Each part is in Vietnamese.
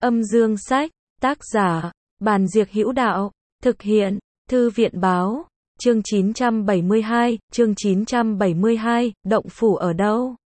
Âm dương sách, tác giả, Bàn Diệc Hữu Đạo, thực hiện, Thư viện báo, chương 972, động phủ ở đâu?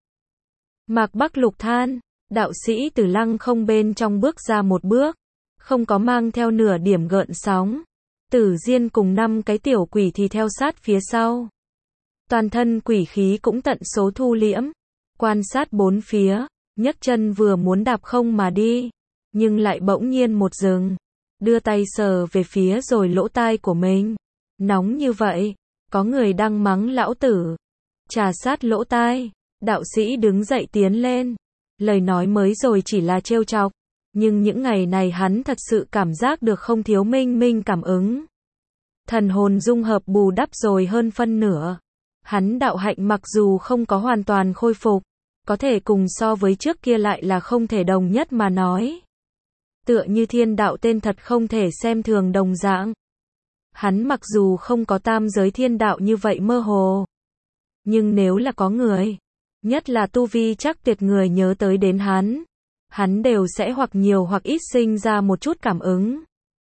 Mạc Bắc Lục than, đạo sĩ Tử Lăng không bên trong bước ra một bước, không có mang theo nửa điểm gợn sóng. Tử Diên cùng 5 cái tiểu quỷ thì theo sát phía sau. Toàn thân quỷ khí cũng tận số thu liễm, quan sát bốn phía, nhấc chân vừa muốn đạp không mà đi, nhưng lại bỗng nhiên một dừng, đưa tay sờ về phía rồi lỗ tai của mình. Nóng như vậy, có người đang mắng lão tử. Trà sát lỗ tai, đạo sĩ đứng dậy tiến lên. Lời nói mới rồi chỉ là trêu chọc, nhưng những ngày này hắn thật sự cảm giác được không thiếu minh minh cảm ứng. Thần hồn dung hợp bù đắp rồi hơn phân nửa. Hắn đạo hạnh mặc dù không có hoàn toàn khôi phục, có thể cùng so với trước kia lại là không thể đồng nhất mà nói. Tựa như thiên đạo tên thật không thể xem thường đồng dạng. Hắn mặc dù không có tam giới thiên đạo như vậy mơ hồ, nhưng nếu là có người, nhất là tu vi chắc tuyệt người nhớ tới đến hắn đều sẽ hoặc nhiều hoặc ít sinh ra một chút cảm ứng.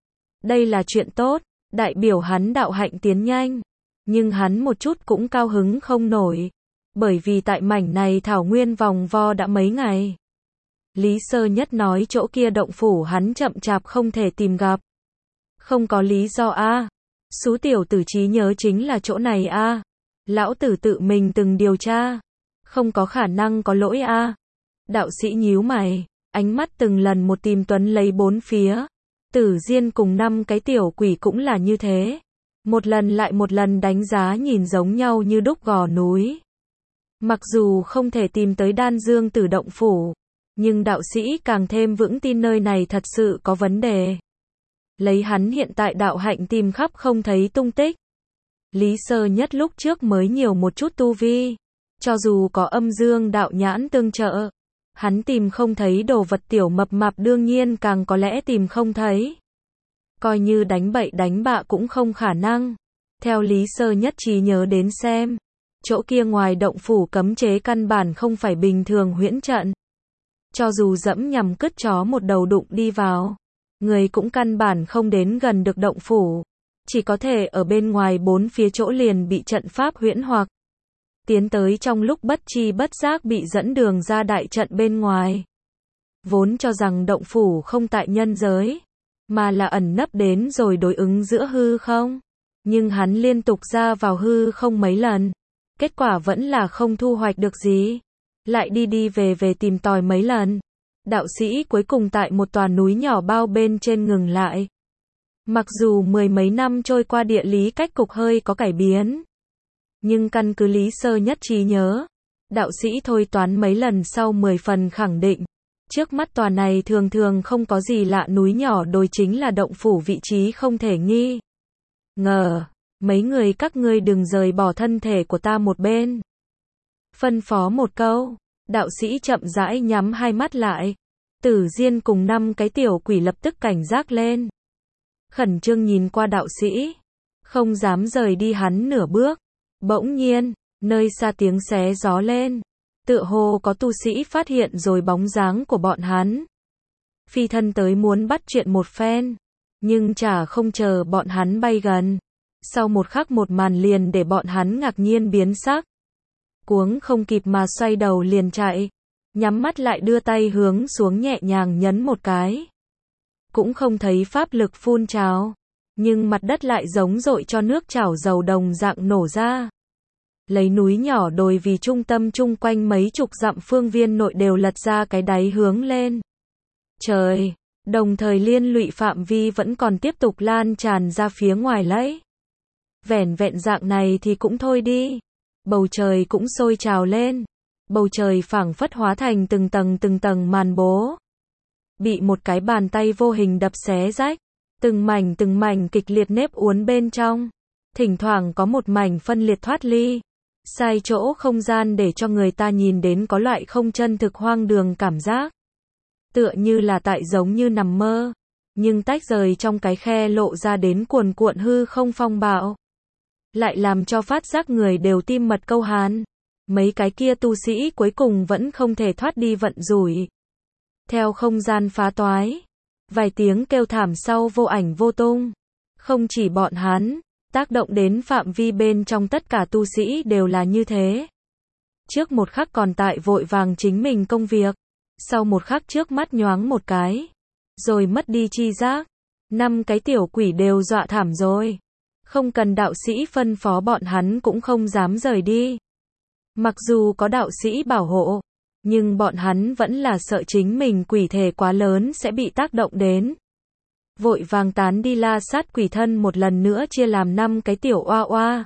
Đây là chuyện tốt, đại biểu hắn đạo hạnh tiến nhanh, nhưng hắn một chút cũng cao hứng không nổi, bởi vì tại mảnh này thảo nguyên vòng vo đã mấy ngày. Lý Sơ Nhất nói chỗ kia động phủ hắn chậm chạp không thể tìm gặp. Không có lý do a. Xú tiểu tử trí nhớ chính là chỗ này a. Lão tử tự mình từng điều tra. Không có khả năng có lỗi a. Đạo sĩ nhíu mày, ánh mắt từng lần một tìm tuấn lấy bốn phía. Tử Diên cùng 5 cái tiểu quỷ cũng là như thế. Một lần lại một lần đánh giá nhìn giống nhau như đúc gò núi. Mặc dù không thể tìm tới Đan Dương Tử động phủ, nhưng đạo sĩ càng thêm vững tin nơi này thật sự có vấn đề. Lấy hắn hiện tại đạo hạnh tìm khắp không thấy tung tích. Lý Sơ Nhất lúc trước mới nhiều một chút tu vi, cho dù có âm dương đạo nhãn tương trợ, hắn tìm không thấy đồ vật tiểu mập mạp đương nhiên càng có lẽ tìm không thấy. Coi như đánh bậy đánh bạ cũng không khả năng. Theo Lý Sơ Nhất trí nhớ đến xem, chỗ kia ngoài động phủ cấm chế căn bản không phải bình thường huyễn trận. Cho dù dẫm nhằm cứt chó một đầu đụng đi vào, người cũng căn bản không đến gần được động phủ, chỉ có thể ở bên ngoài bốn phía chỗ liền bị trận pháp huyễn hoặc. Tiến tới trong lúc bất chi bất giác bị dẫn đường ra đại trận bên ngoài. Vốn cho rằng động phủ không tại nhân giới, mà là ẩn nấp đến rồi đối ứng giữa hư không. Nhưng hắn liên tục ra vào hư không mấy lần, kết quả vẫn là không thu hoạch được gì. Lại đi về tìm tòi mấy lần. Đạo sĩ cuối cùng tại một tòa núi nhỏ bao bên trên ngừng lại. Mặc dù 10 mấy năm trôi qua địa lý cách cục hơi có cải biến, nhưng căn cứ Lý Sơ Nhất trí nhớ, đạo sĩ thôi toán mấy lần sau 10 phần khẳng định, trước mắt tòa này thường thường không có gì lạ núi nhỏ đồi chính là động phủ vị trí không thể nghi ngờ. Mấy người các ngươi đừng rời bỏ thân thể của ta một bên. Phân phó một câu, đạo sĩ chậm rãi nhắm hai mắt lại. Tử Diên cùng 5 cái tiểu quỷ lập tức cảnh giác lên. Khẩn trương nhìn qua đạo sĩ, không dám rời đi hắn nửa bước. Bỗng nhiên, nơi xa tiếng xé gió lên, tựa hồ có tu sĩ phát hiện rồi bóng dáng của bọn hắn. Phi thân tới muốn bắt chuyện một phen, nhưng chả không chờ bọn hắn bay gần. Sau một khắc một màn liền để bọn hắn ngạc nhiên biến sắc. Cuống không kịp mà xoay đầu liền chạy, nhắm mắt lại đưa tay hướng xuống nhẹ nhàng nhấn một cái. Cũng không thấy pháp lực phun trào, nhưng mặt đất lại giống dội cho nước chảo dầu đồng dạng nổ ra. Lấy núi nhỏ đồi vì trung tâm chung quanh mấy chục dặm phương viên nội đều lật ra cái đáy hướng lên. Trời, đồng thời liên lụy phạm vi vẫn còn tiếp tục lan tràn ra phía ngoài lấy. Vẻn vẹn dạng này thì cũng thôi đi. Bầu trời cũng sôi trào lên. Bầu trời phảng phất hóa thành từng tầng màn bố. Bị một cái bàn tay vô hình đập xé rách. Từng mảnh kịch liệt nếp uốn bên trong. Thỉnh thoảng có một mảnh phân liệt thoát ly. Sai chỗ không gian để cho người ta nhìn đến có loại không chân thực hoang đường cảm giác. Tựa như là tại giống như nằm mơ. Nhưng tách rời trong cái khe lộ ra đến cuồn cuộn hư không phong bạo. Lại làm cho phát giác người đều tim mật câu hán. Mấy cái kia tu sĩ cuối cùng vẫn không thể thoát đi vận rủi. Theo không gian phá toái, Vài tiếng kêu thảm sau vô ảnh vô tung. Không chỉ bọn hắn, tác động đến phạm vi bên trong tất cả tu sĩ đều là như thế. Trước một khắc còn tại vội vàng chính mình công việc, sau một khắc trước mắt nhoáng một cái, rồi mất đi chi giác. 5 cái tiểu quỷ đều dọa thảm rồi. Không cần đạo sĩ phân phó bọn hắn cũng không dám rời đi. Mặc dù có đạo sĩ bảo hộ, nhưng bọn hắn vẫn là sợ chính mình quỷ thể quá lớn sẽ bị tác động đến. Vội vàng tán đi la sát quỷ thân một lần nữa chia làm 5 cái tiểu oa oa.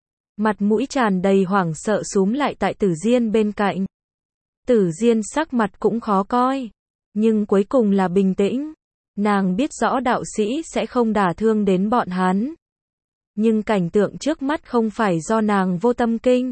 Mặt mũi tràn đầy hoảng sợ xúm lại tại Tử Diên bên cạnh. Tử Diên sắc mặt cũng khó coi, nhưng cuối cùng là bình tĩnh. Nàng biết rõ đạo sĩ sẽ không đả thương đến bọn hắn. Nhưng cảnh tượng trước mắt không phải do nàng vô tâm kinh.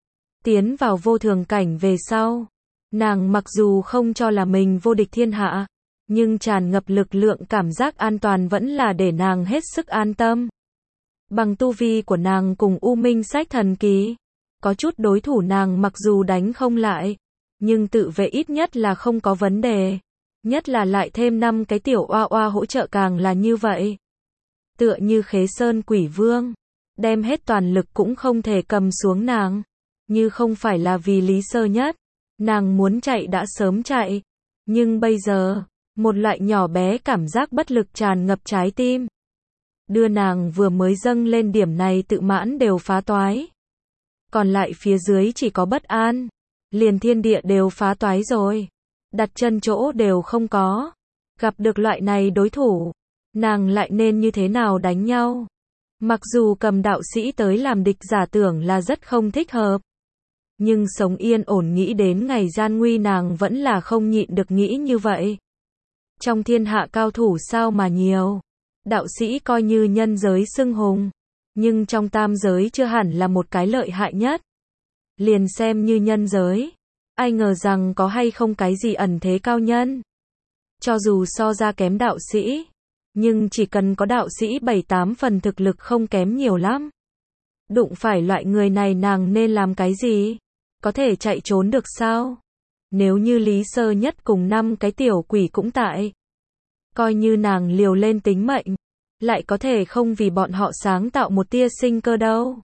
Tiến vào vô thường cảnh về sau, nàng mặc dù không cho là mình vô địch thiên hạ, nhưng tràn ngập lực lượng cảm giác an toàn vẫn là để nàng hết sức an tâm. Bằng tu vi của nàng cùng U Minh Sách thần kỳ, có chút đối thủ nàng mặc dù đánh không lại, nhưng tự vệ ít nhất là không có vấn đề. Nhất là lại thêm 5 cái tiểu oa oa hỗ trợ càng là như vậy. Tựa như Khế Sơn Quỷ Vương, đem hết toàn lực cũng không thể cầm xuống nàng. Như không phải là vì Lý Sơ Nhất, nàng muốn chạy đã sớm chạy. Nhưng bây giờ, một loại nhỏ bé cảm giác bất lực tràn ngập trái tim. Đưa nàng vừa mới dâng lên điểm này tự mãn đều phá toái. Còn lại phía dưới chỉ có bất an. Liền thiên địa đều phá toái rồi. Đặt chân chỗ đều không có. Gặp được loại này đối thủ, nàng lại nên như thế nào đánh nhau? Mặc dù cầm đạo sĩ tới làm địch giả tưởng là rất không thích hợp. Nhưng sống yên ổn nghĩ đến ngày gian nguy nàng vẫn là không nhịn được nghĩ như vậy. Trong thiên hạ cao thủ sao mà nhiều. Đạo sĩ coi như nhân giới xưng hùng. Nhưng trong tam giới chưa hẳn là một cái lợi hại nhất. Liền xem như nhân giới. Ai ngờ rằng có hay không cái gì ẩn thế cao nhân. Cho dù so ra kém đạo sĩ, nhưng chỉ cần có đạo sĩ 7-8 phần thực lực không kém nhiều lắm. Đụng phải loại người này nàng nên làm cái gì? Có thể chạy trốn được sao? Nếu như Lý Sơ Nhất cùng 5 cái tiểu quỷ cũng tại. Coi như nàng liều lên tính mệnh, lại có thể không vì bọn họ sáng tạo một tia sinh cơ đâu.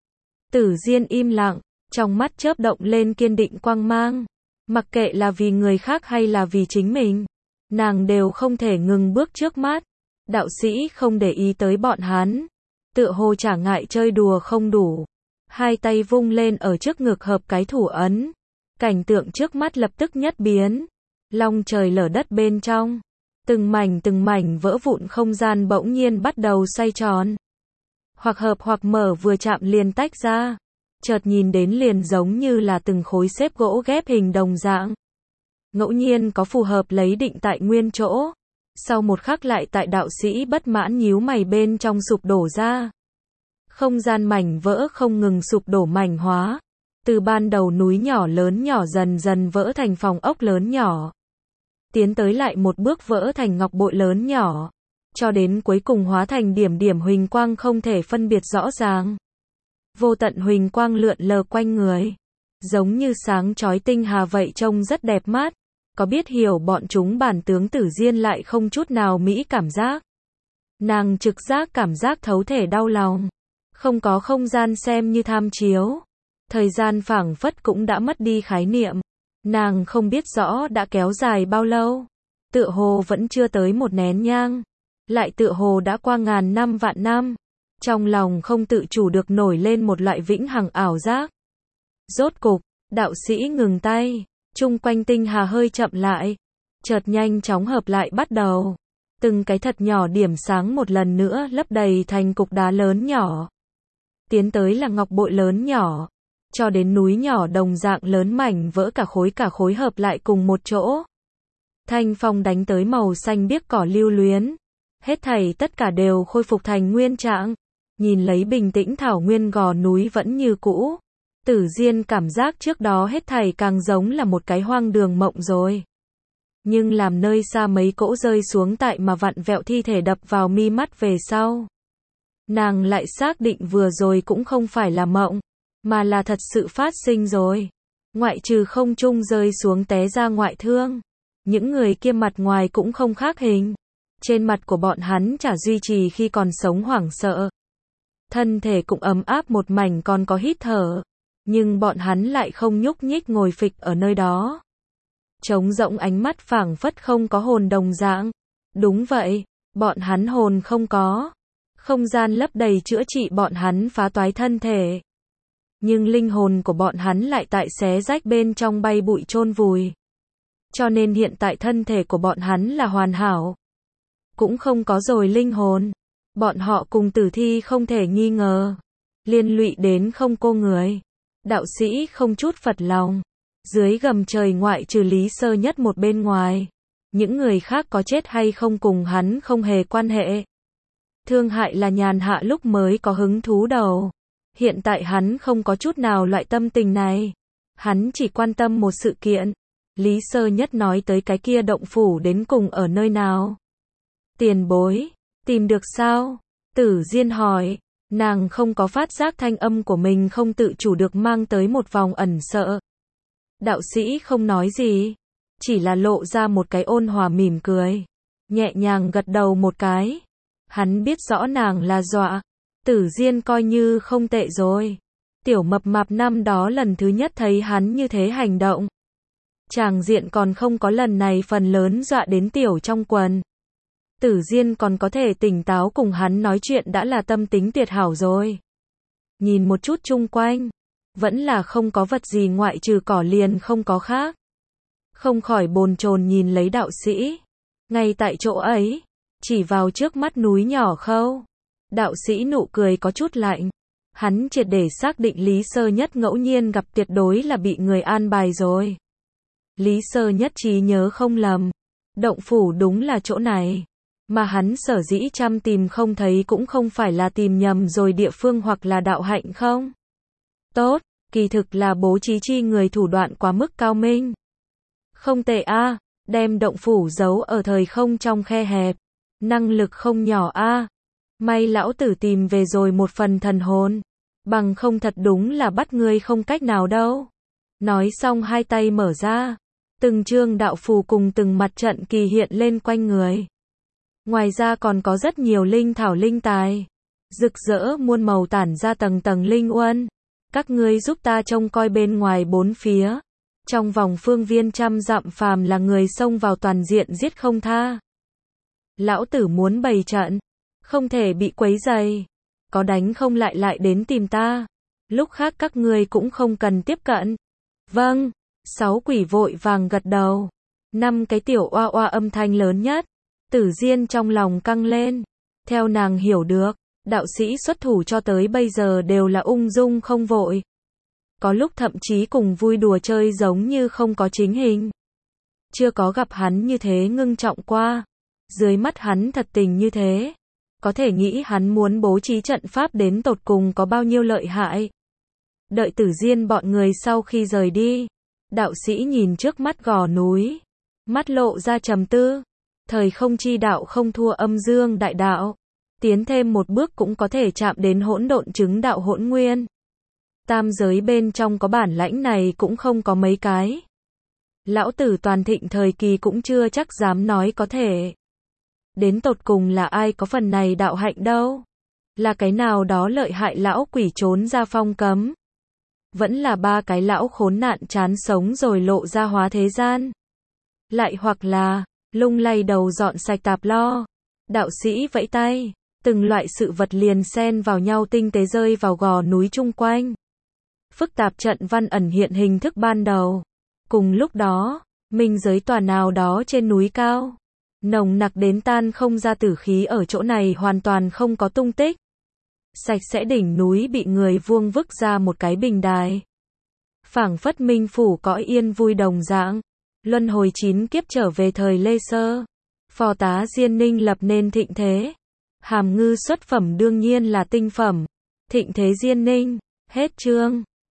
Tử Diên im lặng. Trong mắt chớp động lên kiên định quang mang. Mặc kệ là vì người khác hay là vì chính mình, nàng đều không thể ngừng bước trước mắt. Đạo sĩ không để ý tới bọn hắn. Tựa hồ chả ngại chơi đùa không đủ. Hai tay vung lên ở trước ngực hợp cái thủ ấn. Cảnh tượng trước mắt lập tức nhất biến. Long trời lở đất bên trong. Từng mảnh vỡ vụn không gian bỗng nhiên bắt đầu xoay tròn. Hoặc hợp hoặc mở vừa chạm liền tách ra. Chợt nhìn đến liền giống như là từng khối xếp gỗ ghép hình đồng dạng. Ngẫu nhiên có phù hợp lấy định tại nguyên chỗ. Sau một khắc lại tại đạo sĩ bất mãn nhíu mày bên trong sụp đổ ra. Không gian mảnh vỡ không ngừng sụp đổ mảnh hóa. Từ ban đầu núi nhỏ lớn nhỏ dần dần vỡ thành phòng ốc lớn nhỏ. Tiến tới lại một bước vỡ thành ngọc bội lớn nhỏ. Cho đến cuối cùng hóa thành điểm điểm huỳnh quang không thể phân biệt rõ ràng. Vô tận huỳnh quang lượn lờ quanh người. Giống như sáng chói tinh hà vậy trông rất đẹp mắt. Có biết hiểu bọn chúng bản tướng Tử Diên lại không chút nào mỹ cảm giác. Nàng trực giác cảm giác thấu thể đau lòng. Không có không gian xem như tham chiếu. Thời gian phảng phất cũng đã mất đi khái niệm. Nàng không biết rõ đã kéo dài bao lâu. Tựa hồ vẫn chưa tới một nén nhang. Lại tựa hồ đã qua ngàn năm vạn năm. Trong lòng không tự chủ được nổi lên một loại vĩnh hằng ảo giác. Rốt cục, đạo sĩ ngừng tay. Chung quanh tinh hà hơi chậm lại. Chợt nhanh chóng hợp lại bắt đầu. Từng cái thật nhỏ điểm sáng một lần nữa lấp đầy thành cục đá lớn nhỏ. Tiến tới là ngọc bội lớn nhỏ. Cho đến núi nhỏ đồng dạng lớn mảnh vỡ cả khối hợp lại cùng một chỗ. Thanh phong đánh tới màu xanh biếc cỏ lưu luyến. Hết thảy tất cả đều khôi phục thành nguyên trạng. Nhìn lấy bình tĩnh thảo nguyên gò núi vẫn như cũ. Tử Diên cảm giác trước đó hết thảy càng giống là một cái hoang đường mộng rồi. Nhưng làm nơi xa mấy cỗ rơi xuống tại mà vặn vẹo thi thể đập vào mi mắt về sau. Nàng lại xác định vừa rồi cũng không phải là mộng, mà là thật sự phát sinh rồi. Ngoại trừ không trung rơi xuống té ra ngoại thương. Những người kia mặt ngoài cũng không khác hình. Trên mặt của bọn hắn chả duy trì khi còn sống hoảng sợ. Thân thể cũng ấm áp một mảnh còn có hít thở. Nhưng bọn hắn lại không nhúc nhích ngồi phịch ở nơi đó. Trống rỗng ánh mắt phảng phất không có hồn đồng dạng. Đúng vậy, bọn hắn hồn không có. Không gian lấp đầy chữa trị bọn hắn phá toái thân thể. Nhưng linh hồn của bọn hắn lại tại xé rách bên trong bay bụi chôn vùi. Cho nên hiện tại thân thể của bọn hắn là hoàn hảo. Cũng không có rồi linh hồn. Bọn họ cùng tử thi không thể nghi ngờ. Liên lụy đến không cô người. Đạo sĩ không chút phật lòng. Dưới gầm trời ngoại trừ Lý Sơ Nhất một bên ngoài. Những người khác có chết hay không cùng hắn không hề quan hệ. Thương hại là nhàn hạ lúc mới có hứng thú đầu. Hiện tại hắn không có chút nào loại tâm tình này. Hắn chỉ quan tâm một sự kiện. Lý Sơ Nhất nói tới cái kia động phủ đến cùng ở nơi nào. Tiền bối, tìm được sao? Tử Diên hỏi. Nàng không có phát giác thanh âm của mình không tự chủ được mang tới một vòng ẩn sợ. Đạo sĩ không nói gì. Chỉ là lộ ra một cái ôn hòa mỉm cười. Nhẹ nhàng gật đầu một cái. Hắn biết rõ nàng là dọa. Tử Diên coi như không tệ rồi. Tiểu mập mạp năm đó lần thứ nhất thấy hắn như thế hành động. Tràng diện còn không có lần này phần lớn dọa đến tiểu trong quần. Tử Diên còn có thể tỉnh táo cùng hắn nói chuyện đã là tâm tính tuyệt hảo rồi. Nhìn một chút chung quanh. Vẫn là không có vật gì ngoại trừ cỏ liền không có khác. Không khỏi bồn chồn nhìn lấy đạo sĩ. Ngay tại chỗ ấy. Chỉ vào trước mắt núi nhỏ khâu. Đạo sĩ nụ cười có chút lạnh. Hắn triệt để xác định Lý Sơ Nhất ngẫu nhiên gặp tuyệt đối là bị người an bài rồi. Lý Sơ Nhất trí nhớ không lầm. Động phủ đúng là chỗ này. Mà hắn sở dĩ chăm tìm không thấy cũng không phải là tìm nhầm rồi địa phương hoặc là đạo hạnh không. Tốt, kỳ thực là bố trí chi người thủ đoạn quá mức cao minh. Không tệ a, đem động phủ giấu ở thời không trong khe hẹp. Năng lực không nhỏ a. May lão tử tìm về rồi một phần thần hồn. Bằng không thật đúng là bắt ngươi không cách nào đâu. Nói xong hai tay mở ra. Từng chương đạo phù cùng từng mặt trận kỳ hiện lên quanh người. Ngoài ra còn có rất nhiều linh thảo linh tài. Rực rỡ muôn màu tản ra tầng tầng linh uân. Các ngươi giúp ta trông coi bên ngoài bốn phía. Trong vòng phương viên trăm dặm phàm là người xông vào toàn diện giết không tha. Lão tử muốn bày trận. Không thể bị quấy rầy. Có đánh không lại lại đến tìm ta. Lúc khác các ngươi cũng không cần tiếp cận. Vâng. 6 quỷ vội vàng gật đầu. 5 cái tiểu oa oa âm thanh lớn nhất. Tử Diên trong lòng căng lên. Theo nàng hiểu được, đạo sĩ xuất thủ cho tới bây giờ đều là ung dung không vội. Có lúc thậm chí cùng vui đùa chơi giống như không có chính hình. Chưa có gặp hắn như thế ngưng trọng qua. Dưới mắt hắn thật tình như thế. Có thể nghĩ hắn muốn bố trí trận pháp đến tột cùng có bao nhiêu lợi hại. Đợi Tử Diên bọn người sau khi rời đi. Đạo sĩ nhìn trước mắt gò núi. Mắt lộ ra trầm tư. Thời không chi đạo không thua âm dương đại đạo. Tiến thêm một bước cũng có thể chạm đến hỗn độn chứng đạo hỗn nguyên. Tam giới bên trong có bản lãnh này cũng không có mấy cái. Lão tử toàn thịnh thời kỳ cũng chưa chắc dám nói có thể. Đến tột cùng là ai có phần này đạo hạnh đâu? Là cái nào đó lợi hại lão quỷ trốn ra phong cấm? Vẫn là ba cái lão khốn nạn chán sống rồi lộ ra hóa thế gian? Lại hoặc là lung lay đầu dọn sạch tạp lo. Đạo sĩ vẫy tay, từng loại sự vật liền xen vào nhau tinh tế rơi vào gò núi chung quanh. Phức tạp trận văn ẩn hiện hình thức ban đầu. Cùng lúc đó, minh giới tòa nào đó trên núi cao. Nồng nặc đến tan không ra tử khí ở chỗ này hoàn toàn không có tung tích. Sạch sẽ đỉnh núi bị người vuông vức ra một cái bình đài. Phảng phất minh phủ cõi yên vui đồng dạng. Luân hồi 9 kiếp trở về thời Lê Sơ. Phò tá Diên Ninh lập nên thịnh thế. Hàm ngư xuất phẩm đương nhiên là tinh phẩm. Thịnh thế Diên Ninh. Hết chương.